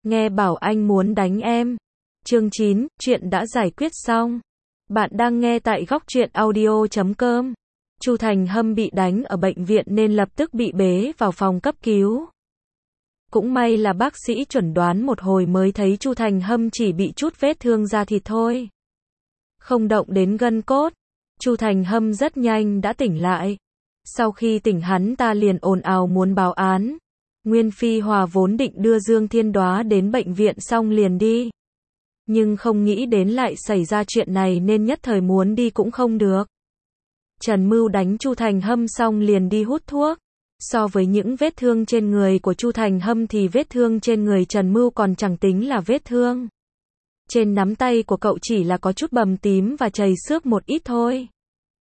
nghe bảo anh muốn đánh em. Chương 9, chuyện đã giải quyết xong. Bạn đang nghe tại góc truyện audio.com. Chu Thành Hâm bị đánh ở bệnh viện nên lập tức bị bế vào phòng cấp cứu. Cũng may là bác sĩ chuẩn đoán một hồi mới thấy Chu Thành Hâm chỉ bị chút vết thương da thịt thôi, không động đến gân cốt. Chu Thành Hâm rất nhanh đã tỉnh lại. Sau khi tỉnh hắn ta liền ồn ào muốn báo án. Nguyên Phi Hòa vốn định đưa Dương Thiên Đóa đến bệnh viện xong liền đi, nhưng không nghĩ đến lại xảy ra chuyện này nên nhất thời muốn đi cũng không được. Trần Mưu đánh Chu Thành Hâm xong liền đi hút thuốc. So với những vết thương trên người của Chu Thành Hâm thì vết thương trên người Trần Mưu còn chẳng tính là vết thương. Trên nắm tay của cậu chỉ là có chút bầm tím và chảy xước một ít thôi.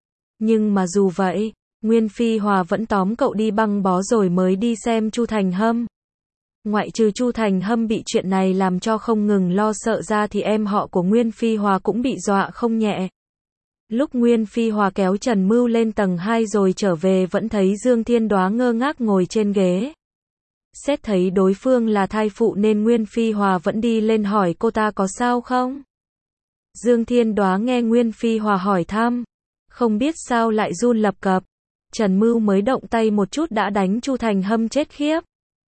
Nhưng mà dù vậy, Nguyên Phi Hòa vẫn tóm cậu đi băng bó rồi mới đi xem Chu Thành Hâm. Ngoại trừ Chu Thành Hâm bị chuyện này làm cho không ngừng lo sợ ra thì em họ của Nguyên Phi Hòa cũng bị dọa không nhẹ. Lúc Nguyên Phi Hòa kéo Trần Mưu lên tầng 2 rồi trở về vẫn thấy Dương Thiên Đóa ngơ ngác ngồi trên ghế. Xét thấy đối phương là thai phụ nên Nguyên Phi Hòa vẫn đi lên hỏi cô ta có sao không. Dương Thiên Đóa nghe Nguyên Phi Hòa hỏi thăm, không biết sao lại run lập cập. Trần Mưu mới động tay một chút đã đánh Chu Thành Hâm chết khiếp.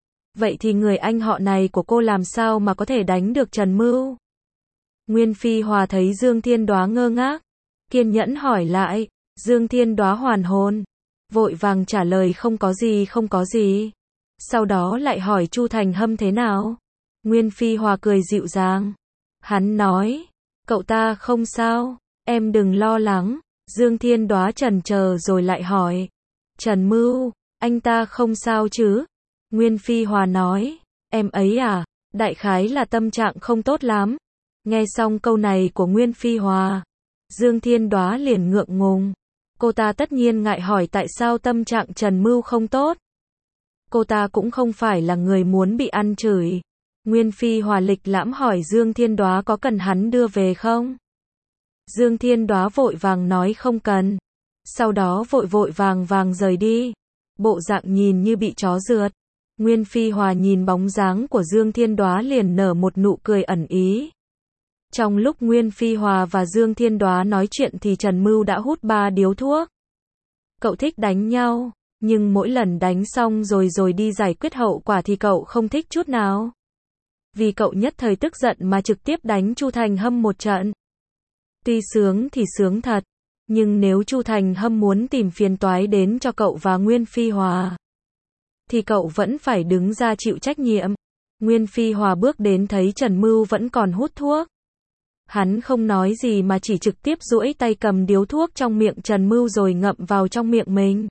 Vậy thì người anh họ này của cô làm sao mà có thể đánh được Trần Mưu? Nguyên Phi Hòa thấy Dương Thiên Đóa ngơ ngác, kiên nhẫn hỏi lại. Dương Thiên Đóa hoàn hồn, vội vàng trả lời không có gì không có gì. Sau đó lại hỏi Chu Thành Hâm thế nào. Nguyên Phi Hòa cười dịu dàng. Hắn nói, cậu ta không sao, em đừng lo lắng. Dương Thiên Đóa chần chờ rồi lại hỏi, Trần Mưu, anh ta không sao chứ? Nguyên Phi Hòa nói, em ấy à, đại khái là tâm trạng không tốt lắm. Nghe xong câu này của Nguyên Phi Hòa, Dương Thiên Đóa liền ngượng ngùng. Cô ta tất nhiên ngại hỏi tại sao tâm trạng Trần Mưu không tốt. Cô ta cũng không phải là người muốn bị ăn chửi. Nguyên Phi Hòa lịch lãm hỏi Dương Thiên Đóa có cần hắn đưa về không? Dương Thiên Đóa vội vàng nói không cần. Sau đó vội vàng rời đi. Bộ dạng nhìn như bị chó rượt. Nguyên Phi Hòa nhìn bóng dáng của Dương Thiên Đóa liền nở một nụ cười ẩn ý. Trong lúc Nguyên Phi Hòa và Dương Thiên Đóa nói chuyện thì Trần Mưu đã hút 3 điếu thuốc. Cậu thích đánh nhau, nhưng mỗi lần đánh xong rồi đi giải quyết hậu quả thì cậu không thích chút nào. Vì cậu nhất thời tức giận mà trực tiếp đánh Chu Thành Hâm một trận. Tuy sướng thì sướng thật, nhưng nếu Chu Thành Hâm muốn tìm phiền toái đến cho cậu và Nguyên Phi Hòa, thì cậu vẫn phải đứng ra chịu trách nhiệm. Nguyên Phi Hòa bước đến thấy Trần Mưu vẫn còn hút thuốc. Hắn không nói gì mà chỉ trực tiếp duỗi tay cầm điếu thuốc trong miệng Trần Mưu rồi ngậm vào trong miệng mình.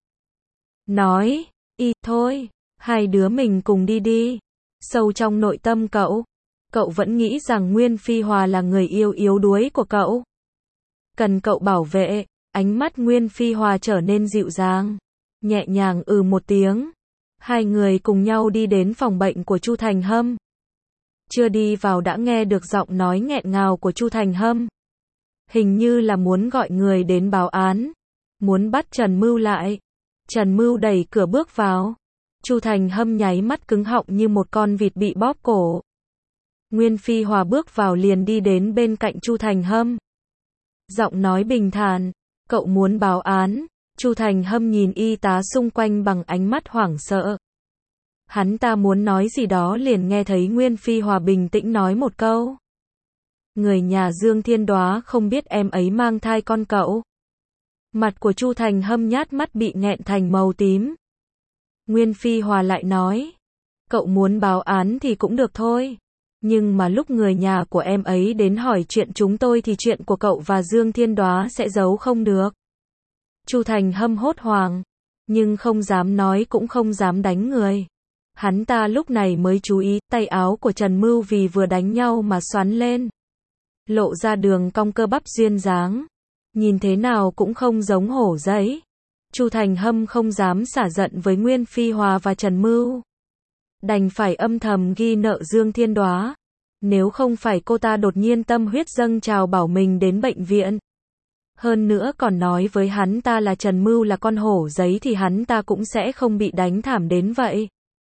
Nói, thôi, hai đứa mình cùng đi đi. Sâu trong nội tâm cậu vẫn nghĩ rằng Nguyên Phi Hòa là người yêu yếu đuối của cậu. Cần cậu bảo vệ. Ánh mắt Nguyên Phi Hòa trở nên dịu dàng, nhẹ nhàng một tiếng. Hai người cùng nhau đi đến phòng bệnh của Chu Thành Hâm. Chưa đi vào đã nghe được giọng nói nghẹn ngào của Chu Thành Hâm. Hình như là muốn gọi người đến báo án, muốn bắt Trần Mưu lại. Trần Mưu đẩy cửa bước vào. Chu Thành Hâm nháy mắt cứng họng như một con vịt bị bóp cổ. Nguyên Phi Hòa bước vào liền đi đến bên cạnh Chu Thành Hâm. Giọng nói bình thản, cậu muốn báo án. Chu Thành Hâm nhìn y tá xung quanh bằng ánh mắt hoảng sợ. Hắn ta muốn nói gì đó liền nghe thấy Nguyên Phi Hòa bình tĩnh nói một câu. Người nhà Dương Thiên Đóa không biết em ấy mang thai con cậu. Mặt của Chu Thành Hâm nhát mắt bị nghẹn thành màu tím. Nguyên Phi Hòa lại nói, cậu muốn báo án thì cũng được thôi. Nhưng mà lúc người nhà của em ấy đến hỏi chuyện chúng tôi thì chuyện của cậu và Dương Thiên Đóa sẽ giấu không được. Chu Thành Hâm hốt hoảng, nhưng không dám nói cũng không dám đánh người. Hắn ta lúc này mới chú ý, tay áo của Trần Mưu vì vừa đánh nhau mà xoắn lên, lộ ra đường cong cơ bắp duyên dáng, nhìn thế nào cũng không giống hổ giấy. Chu Thành Hâm không dám xả giận với Nguyên Phi Hòa và Trần Mưu, đành phải âm thầm ghi nợ Dương Thiên Đóa. Nếu không phải cô ta đột nhiên tâm huyết dâng trào bảo mình đến bệnh viện, hơn nữa còn nói với hắn ta là Trần Mưu là con hổ giấy thì hắn ta cũng sẽ không bị đánh thảm đến vậy.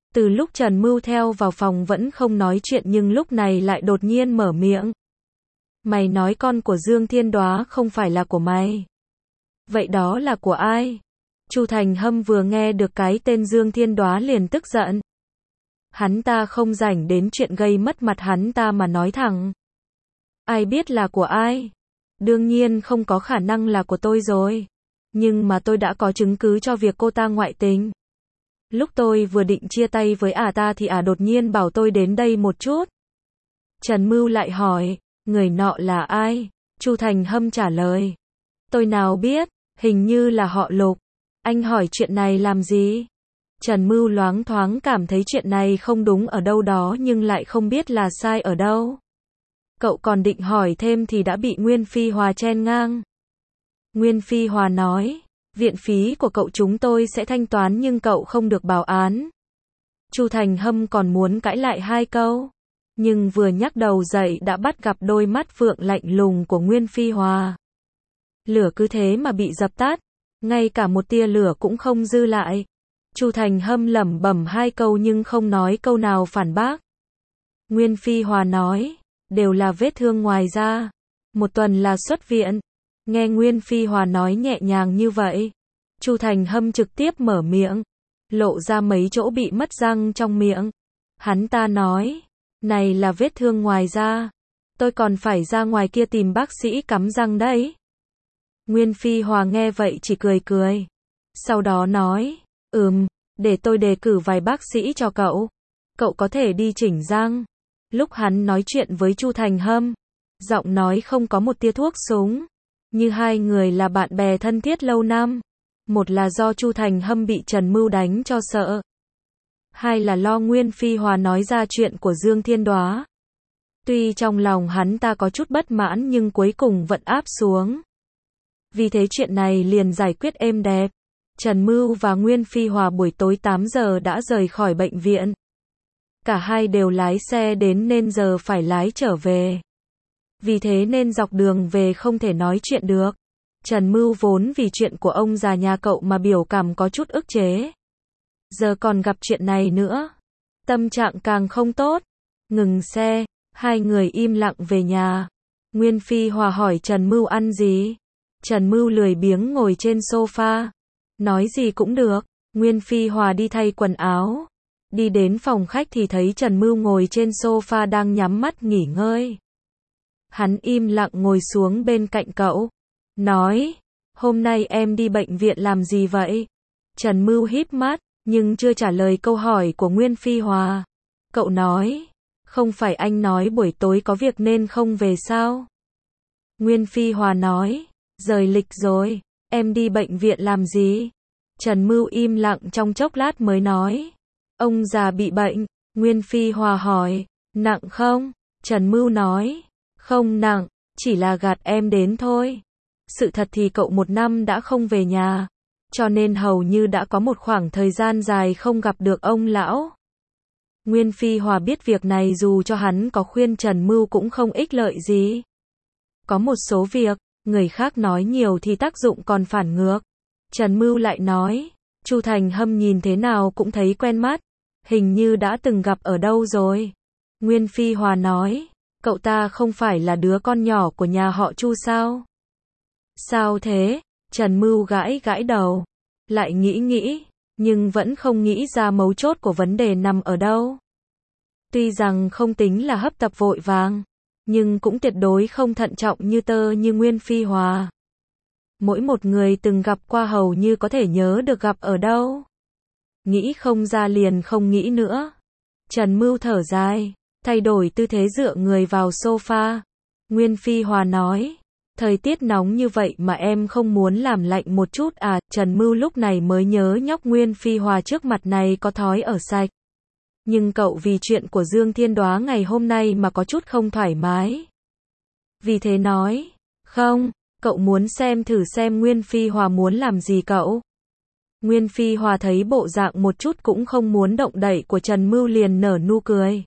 Từ lúc Trần Mưu theo vào phòng vẫn không nói chuyện nhưng lúc này lại đột nhiên mở miệng. Mày nói con của Dương Thiên Đóa không phải là của mày. Vậy đó là của ai? Chu Thành Hâm vừa nghe được cái tên Dương Thiên Đóa liền tức giận. Hắn ta không rảnh đến chuyện gây mất mặt hắn ta mà nói thẳng. Ai biết là của ai? Đương nhiên không có khả năng là của tôi rồi. Nhưng mà tôi đã có chứng cứ cho việc cô ta ngoại tình. Lúc tôi vừa định chia tay với ta thì đột nhiên bảo tôi đến đây một chút. Trần Mưu lại hỏi, người nọ là ai? Chu Thành Hâm trả lời. Tôi nào biết, hình như là họ Lục. Anh hỏi chuyện này làm gì? Trần Mưu loáng thoáng cảm thấy chuyện này không đúng ở đâu đó nhưng lại không biết là sai ở đâu. Cậu còn định hỏi thêm thì đã bị Nguyên Phi Hòa chen ngang. Nguyên Phi Hòa nói, viện phí của cậu chúng tôi sẽ thanh toán nhưng cậu không được bảo án. Chu Thành Hâm còn muốn cãi lại 2 câu. Nhưng vừa nhắc đầu dậy đã bắt gặp đôi mắt phượng lạnh lùng của Nguyên Phi Hòa. Lửa cứ thế mà bị dập tắt. Ngay cả một tia lửa cũng không dư lại. Chu Thành Hâm lẩm bẩm 2 câu nhưng không nói câu nào phản bác. Nguyên Phi Hòa nói, đều là vết thương ngoài da. 1 tuần là xuất viện. Nghe Nguyên Phi Hòa nói nhẹ nhàng như vậy. Chu Thành Hâm trực tiếp mở miệng. Lộ ra mấy chỗ bị mất răng trong miệng. Hắn ta nói, này là vết thương ngoài da. Tôi còn phải ra ngoài kia tìm bác sĩ cắm răng đấy. Nguyên Phi Hòa nghe vậy chỉ cười cười. Sau đó nói, để tôi đề cử vài bác sĩ cho cậu. Cậu có thể đi chỉnh răng. Lúc hắn nói chuyện với Chu Thành Hâm, giọng nói không có một tia thuốc súng. Như hai người là bạn bè thân thiết lâu năm. Một là do Chu Thành Hâm bị Trần Mưu đánh cho sợ. 2 là lo Nguyên Phi Hòa nói ra chuyện của Dương Thiên Đóa. Tuy trong lòng hắn ta có chút bất mãn nhưng cuối cùng vẫn áp xuống. Vì thế chuyện này liền giải quyết êm đẹp. Trần Mưu và Nguyên Phi Hòa buổi tối 8 giờ đã rời khỏi bệnh viện. Cả hai đều lái xe đến nên giờ phải lái trở về. Vì thế nên dọc đường về không thể nói chuyện được. Trần Mưu vốn vì chuyện của ông già nhà cậu mà biểu cảm có chút ức chế. Giờ còn gặp chuyện này nữa. Tâm trạng càng không tốt. Ngừng xe, hai người im lặng về nhà. Nguyên Phi Hòa hỏi Trần Mưu ăn gì? Trần Mưu lười biếng ngồi trên sofa. Nói gì cũng được. Nguyên Phi Hòa đi thay quần áo. Đi đến phòng khách thì thấy Trần Mưu ngồi trên sofa đang nhắm mắt nghỉ ngơi. Hắn im lặng ngồi xuống bên cạnh cậu. Nói, hôm nay em đi bệnh viện làm gì vậy? Trần Mưu híp mắt, nhưng chưa trả lời câu hỏi của Nguyên Phi Hòa. Cậu nói, không phải anh nói buổi tối có việc nên không về sao? Nguyên Phi Hòa nói, rời lịch rồi, em đi bệnh viện làm gì? Trần Mưu im lặng trong chốc lát mới nói, ông già bị bệnh. Nguyên Phi Hòa hỏi, nặng không? Trần Mưu nói, không nặng, chỉ là gạt em đến thôi. Sự thật thì cậu 1 năm đã không về nhà, cho nên hầu như đã có một khoảng thời gian dài không gặp được ông lão. Nguyên Phi Hòa biết việc này dù cho hắn có khuyên Trần Mưu cũng không ích lợi gì. Có một số việc, người khác nói nhiều thì tác dụng còn phản ngược. Trần Mưu lại nói, Chu Thành Hâm nhìn thế nào cũng thấy quen mắt, hình như đã từng gặp ở đâu rồi. Nguyên Phi Hòa nói, cậu ta không phải là đứa con nhỏ của nhà họ Chu sao? Sao thế? Trần Mưu gãi gãi đầu, lại nghĩ, nhưng vẫn không nghĩ ra mấu chốt của vấn đề nằm ở đâu. Tuy rằng không tính là hấp tấp vội vàng, nhưng cũng tuyệt đối không thận trọng như Nguyên Phi Hòa. Mỗi một người từng gặp qua hầu như có thể nhớ được gặp ở đâu. Nghĩ không ra liền không nghĩ nữa. Trần Mưu thở dài, thay đổi tư thế dựa người vào sofa. Nguyên Phi Hòa nói, thời tiết nóng như vậy mà em không muốn làm lạnh một chút à? Trần Mưu lúc này mới nhớ nhóc Nguyên Phi Hòa trước mặt này có thói ở sạch. Nhưng cậu vì chuyện của Dương Thiên Đóa ngày hôm nay mà có chút không thoải mái. Vì thế nói, không, cậu muốn xem thử xem Nguyên Phi Hòa muốn làm gì cậu. Nguyên Phi Hòa thấy bộ dạng một chút cũng không muốn động đậy của Trần Mưu liền nở nụ cười.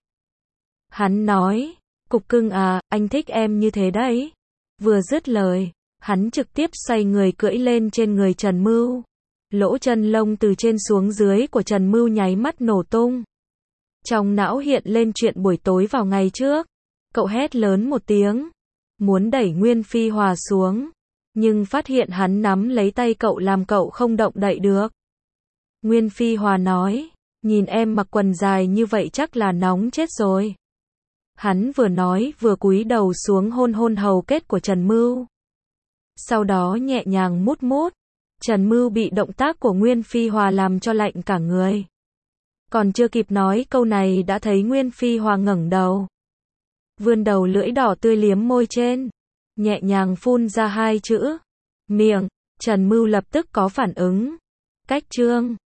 Hắn nói, cục cưng à, anh thích em như thế đấy. Vừa dứt lời, hắn trực tiếp xoay người cưỡi lên trên người Trần Mưu. Lỗ chân lông từ trên xuống dưới của Trần Mưu nháy mắt nổ tung. Trong não hiện lên chuyện buổi tối vào ngày trước. Cậu hét lớn một tiếng, muốn đẩy Nguyên Phi Hòa xuống, nhưng phát hiện hắn nắm lấy tay cậu làm cậu không động đậy được. Nguyên Phi Hòa nói, nhìn em mặc quần dài như vậy chắc là nóng chết rồi. Hắn vừa nói vừa cúi đầu xuống hôn hôn hầu kết của Trần Mưu. Sau đó nhẹ nhàng mút mút. Trần Mưu bị động tác của Nguyên Phi Hòa làm cho lạnh cả người. Còn chưa kịp nói câu này đã thấy Nguyên Phi Hòa ngẩng đầu. Vươn đầu lưỡi đỏ tươi liếm môi trên. Nhẹ nhàng phun ra hai chữ. Miệng. Trần Mưu lập tức có phản ứng. Cách trương.